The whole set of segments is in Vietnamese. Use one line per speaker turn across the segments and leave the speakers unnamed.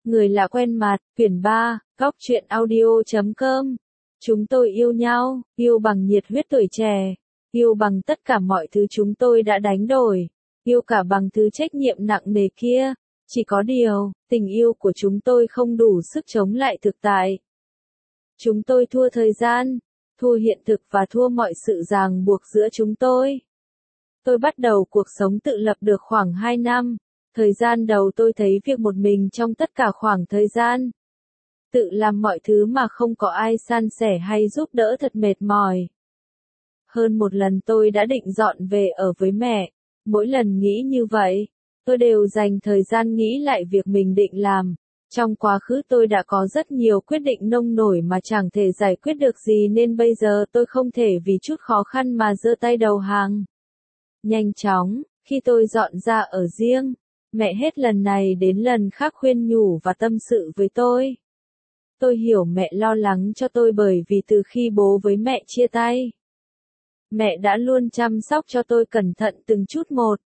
Người lạ quen mặt, quyển 3, góc truyện audio.com. Chúng tôi yêu nhau, yêu bằng nhiệt huyết tuổi trẻ, yêu bằng tất cả mọi thứ chúng tôi đã đánh đổi, yêu cả bằng thứ trách nhiệm nặng nề kia. Chỉ có điều, tình yêu của chúng tôi không đủ sức chống lại thực tại. Chúng tôi thua thời gian, thua hiện thực và thua mọi sự ràng buộc giữa chúng tôi. Tôi bắt đầu cuộc sống tự lập được khoảng 2 năm. Thời gian đầu tôi thấy việc một mình trong tất cả khoảng thời gian. Tự làm mọi thứ mà không có ai san sẻ hay giúp đỡ thật mệt mỏi. Hơn một lần tôi đã định dọn về ở với mẹ. Mỗi lần nghĩ như vậy, tôi đều dành thời gian nghĩ lại việc mình định làm. Trong quá khứ tôi đã có rất nhiều quyết định nông nổi mà chẳng thể giải quyết được gì nên bây giờ tôi không thể vì chút khó khăn mà giơ tay đầu hàng. Nhanh chóng, khi tôi dọn ra ở riêng, mẹ hết lần này đến lần khác khuyên nhủ và tâm sự với tôi. Tôi hiểu mẹ lo lắng cho tôi bởi vì từ khi bố với mẹ chia tay, mẹ đã luôn chăm sóc cho tôi cẩn thận từng chút một.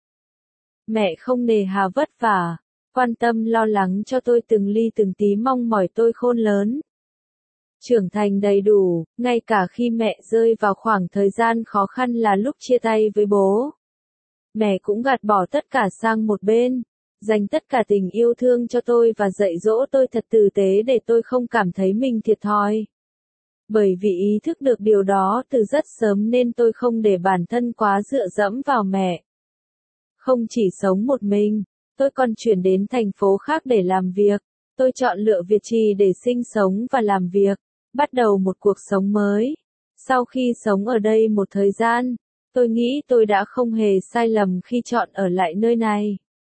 Mẹ không nề hà vất vả, quan tâm lo lắng cho tôi từng ly từng tí mong mỏi tôi khôn lớn, trưởng thành đầy đủ, ngay cả khi mẹ rơi vào khoảng thời gian khó khăn là lúc chia tay với bố. Mẹ cũng gạt bỏ tất cả sang một bên, dành tất cả tình yêu thương cho tôi và dạy dỗ tôi thật tử tế để tôi không cảm thấy mình thiệt thòi. Bởi vì ý thức được điều đó từ rất sớm nên tôi không để bản thân quá dựa dẫm vào mẹ. Không chỉ sống một mình, tôi còn chuyển đến thành phố khác để làm việc. Tôi chọn lựa Việt Trì để sinh sống và làm việc, bắt đầu một cuộc sống mới. Sau khi sống ở đây một thời gian, tôi nghĩ tôi đã không hề sai lầm khi chọn ở lại nơi này.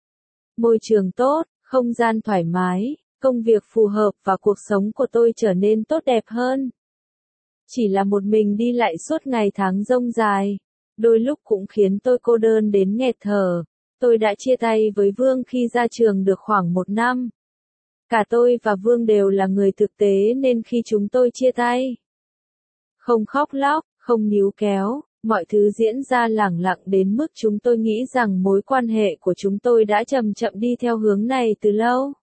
Môi trường tốt, không gian thoải mái, công việc phù hợp và cuộc sống của tôi trở nên tốt đẹp hơn. Chỉ là một mình đi lại suốt ngày tháng rông dài, đôi lúc cũng khiến tôi cô đơn đến nghẹt thở. Tôi đã chia tay với Vương khi ra trường được khoảng 1 năm. Cả tôi và Vương đều là người thực tế nên khi chúng tôi chia tay, không khóc lóc, không níu kéo, mọi thứ diễn ra lẳng lặng đến mức chúng tôi nghĩ rằng mối quan hệ của chúng tôi đã chậm chậm đi theo hướng này từ lâu.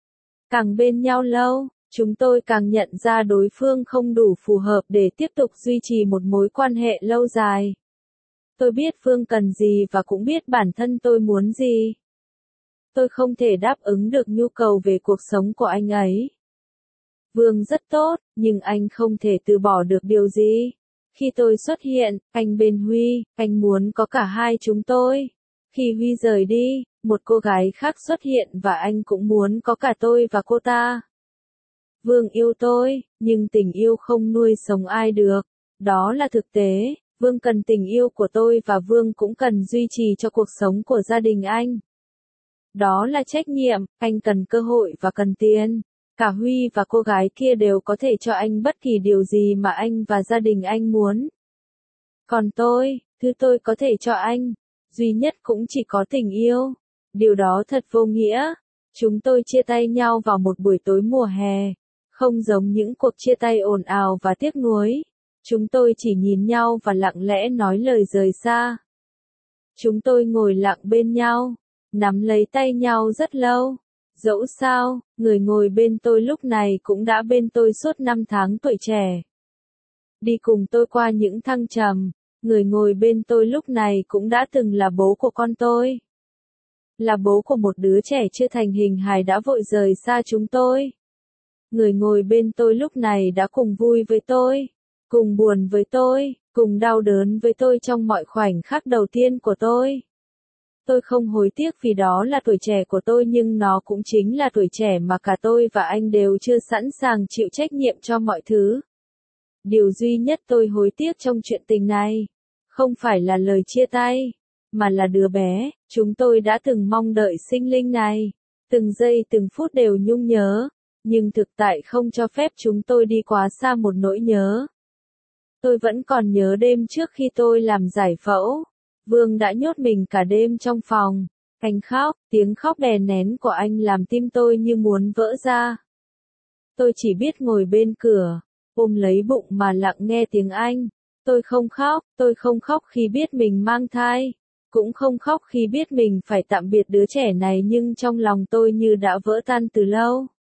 Càng bên nhau lâu, chúng tôi càng nhận ra đối phương không đủ phù hợp để tiếp tục duy trì một mối quan hệ lâu dài. Tôi biết Vương cần gì và cũng biết bản thân tôi muốn gì. Tôi không thể đáp ứng được nhu cầu về cuộc sống của anh ấy. Vương rất tốt, nhưng anh không thể từ bỏ được điều gì. Khi tôi xuất hiện, anh bên Huy, anh muốn có cả hai chúng tôi. Khi Huy rời đi, một cô gái khác xuất hiện và anh cũng muốn có cả tôi và cô ta. Vương yêu tôi, nhưng tình yêu không nuôi sống ai được. Đó là thực tế. Vương cần tình yêu của tôi và Vương cũng cần duy trì cho cuộc sống của gia đình anh. Đó là trách nhiệm, anh cần cơ hội và cần tiền. Cả Huy và cô gái kia đều có thể cho anh bất kỳ điều gì mà anh và gia đình anh muốn. Còn tôi, thứ tôi có thể cho anh, duy nhất cũng chỉ có tình yêu. Điều đó thật vô nghĩa. Chúng tôi chia tay nhau vào một buổi tối mùa hè. Không giống những cuộc chia tay ồn ào và tiếc nuối. Chúng tôi chỉ nhìn nhau và lặng lẽ nói lời rời xa. Chúng tôi ngồi lặng bên nhau, nắm lấy tay nhau rất lâu. Dẫu sao, người ngồi bên tôi lúc này cũng đã bên tôi suốt 5 tháng tuổi trẻ. Đi cùng tôi qua những thăng trầm, người ngồi bên tôi lúc này cũng đã từng là bố của con tôi. Là bố của một đứa trẻ chưa thành hình hài đã vội rời xa chúng tôi. Người ngồi bên tôi lúc này đã cùng vui với tôi, cùng buồn với tôi, cùng đau đớn với tôi trong mọi khoảnh khắc đầu tiên của tôi. Tôi không hối tiếc vì đó là tuổi trẻ của tôi nhưng nó cũng chính là tuổi trẻ mà cả tôi và anh đều chưa sẵn sàng chịu trách nhiệm cho mọi thứ. Điều duy nhất tôi hối tiếc trong chuyện tình này, không phải là lời chia tay, mà là đứa bé, chúng tôi đã từng mong đợi sinh linh này. Từng giây từng phút đều nhung nhớ, nhưng thực tại không cho phép chúng tôi đi quá xa một nỗi nhớ. Tôi vẫn còn nhớ đêm trước khi tôi làm giải phẫu. Vương đã nhốt mình cả đêm trong phòng. Anh khóc, tiếng khóc đè nén của anh làm tim tôi như muốn vỡ ra. Tôi chỉ biết ngồi bên cửa, ôm lấy bụng mà lặng nghe tiếng anh. Tôi không khóc khi biết mình mang thai. Cũng không khóc khi biết mình phải tạm biệt đứa trẻ này nhưng trong lòng tôi như đã vỡ tan từ lâu.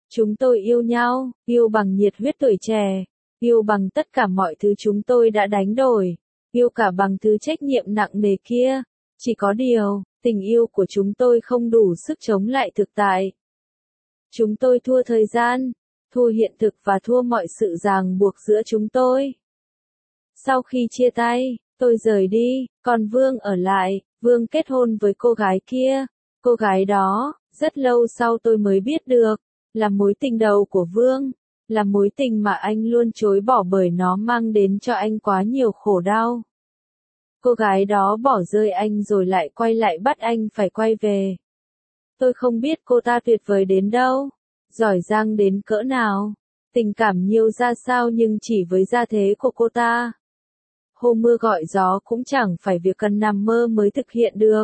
Chúng tôi yêu nhau, yêu bằng nhiệt huyết tuổi trẻ, yêu bằng tất cả mọi thứ chúng tôi đã đánh đổi, yêu cả bằng thứ trách nhiệm nặng nề kia. Chỉ có điều, tình yêu của chúng tôi không đủ sức chống lại thực tại. Chúng tôi thua thời gian, thua hiện thực và thua mọi sự ràng buộc giữa chúng tôi. Sau khi chia tay, tôi rời đi, còn Vương ở lại. Vương kết hôn với cô gái kia. Cô gái đó, rất lâu sau tôi mới biết được, là mối tình đầu của Vương, là mối tình mà anh luôn chối bỏ bởi nó mang đến cho anh quá nhiều khổ đau. Cô gái đó bỏ rơi anh rồi lại quay lại bắt anh phải quay về. Tôi không biết cô ta tuyệt vời đến đâu, giỏi giang đến cỡ nào, tình cảm nhiều ra sao, nhưng chỉ với gia thế của cô ta, hôm mưa gọi gió cũng chẳng phải việc cần nằm mơ mới thực hiện được.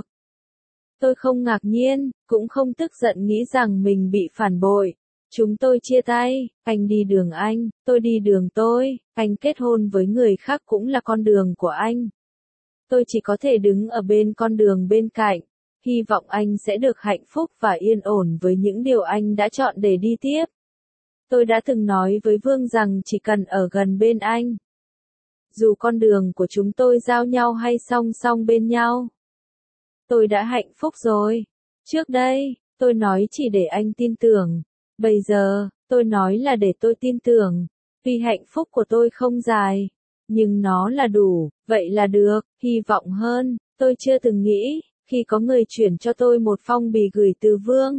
Tôi không ngạc nhiên, cũng không tức giận nghĩ rằng mình bị phản bội. Chúng tôi chia tay, anh đi đường anh, tôi đi đường tôi, anh kết hôn với người khác cũng là con đường của anh. Tôi chỉ có thể đứng ở bên con đường bên cạnh, hy vọng anh sẽ được hạnh phúc và yên ổn với những điều anh đã chọn để đi tiếp. Tôi đã từng nói với Vương rằng chỉ cần ở gần bên anh. Dù con đường của chúng tôi giao nhau hay song song bên nhau, tôi đã hạnh phúc rồi. Trước đây, tôi nói chỉ để anh tin tưởng. Bây giờ, tôi nói là để tôi tin tưởng. Vì hạnh phúc của tôi không dài, nhưng nó là đủ, vậy là được. Hy vọng hơn, tôi chưa từng nghĩ, khi có người chuyển cho tôi một phong bì gửi từ Vương.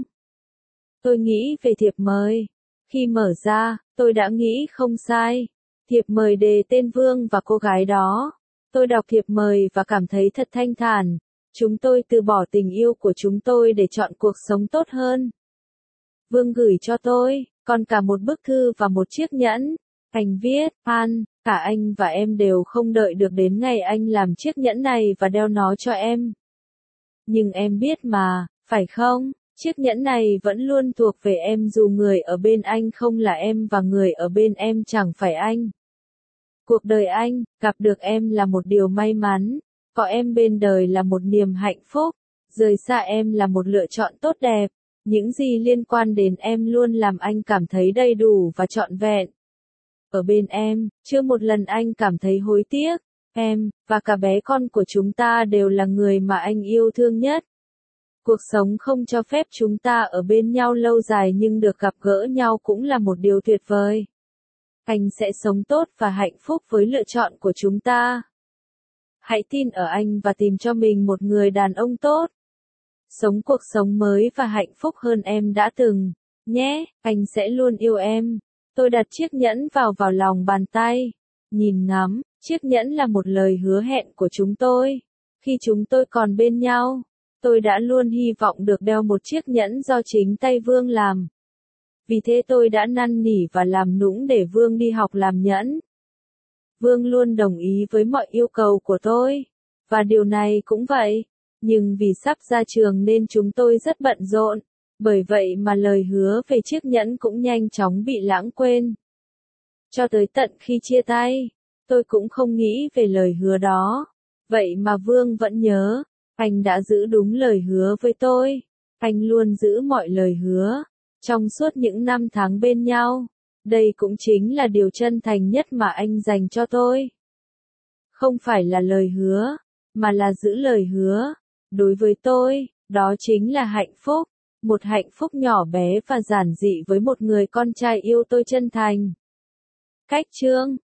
Tôi nghĩ về thiệp mời. Khi mở ra, tôi đã nghĩ không sai. Thiệp mời đề tên Vương và cô gái đó. Tôi đọc thiệp mời và cảm thấy thật thanh thản. Chúng tôi từ bỏ tình yêu của chúng tôi để chọn cuộc sống tốt hơn. Vương gửi cho tôi, còn cả một bức thư và một chiếc nhẫn. Anh viết, An, cả anh và em đều không đợi được đến ngày anh làm chiếc nhẫn này và đeo nó cho em. Nhưng em biết mà, phải không? Chiếc nhẫn này vẫn luôn thuộc về em dù người ở bên anh không là em và người ở bên em chẳng phải anh. Cuộc đời anh, gặp được em là một điều may mắn. Có em bên đời là một niềm hạnh phúc. Rời xa em là một lựa chọn tốt đẹp. Những gì liên quan đến em luôn làm anh cảm thấy đầy đủ và trọn vẹn. Ở bên em, chưa một lần anh cảm thấy hối tiếc. Em, và cả bé con của chúng ta đều là người mà anh yêu thương nhất. Cuộc sống không cho phép chúng ta ở bên nhau lâu dài nhưng được gặp gỡ nhau cũng là một điều tuyệt vời. Anh sẽ sống tốt và hạnh phúc với lựa chọn của chúng ta. Hãy tin ở anh và tìm cho mình một người đàn ông tốt. Sống cuộc sống mới và hạnh phúc hơn em đã từng. Nhé, anh sẽ luôn yêu em. Tôi đặt chiếc nhẫn vào lòng bàn tay. Nhìn ngắm, chiếc nhẫn là một lời hứa hẹn của chúng tôi. Khi chúng tôi còn bên nhau, tôi đã luôn hy vọng được đeo một chiếc nhẫn do chính tay Vương làm. Vì thế tôi đã năn nỉ và làm nũng để Vương đi học làm nhẫn. Vương luôn đồng ý với mọi yêu cầu của tôi. Và điều này cũng vậy. Nhưng vì sắp ra trường nên chúng tôi rất bận rộn. Bởi vậy mà lời hứa về chiếc nhẫn cũng nhanh chóng bị lãng quên. Cho tới tận khi chia tay, tôi cũng không nghĩ về lời hứa đó. Vậy mà Vương vẫn nhớ. Anh đã giữ đúng lời hứa với tôi. Anh luôn giữ mọi lời hứa. Trong suốt những năm tháng bên nhau, đây cũng chính là điều chân thành nhất mà anh dành cho tôi. Không phải là lời hứa, mà là giữ lời hứa. Đối với tôi, đó chính là hạnh phúc. Một hạnh phúc nhỏ bé và giản dị với một người con trai yêu tôi chân thành. Cách chương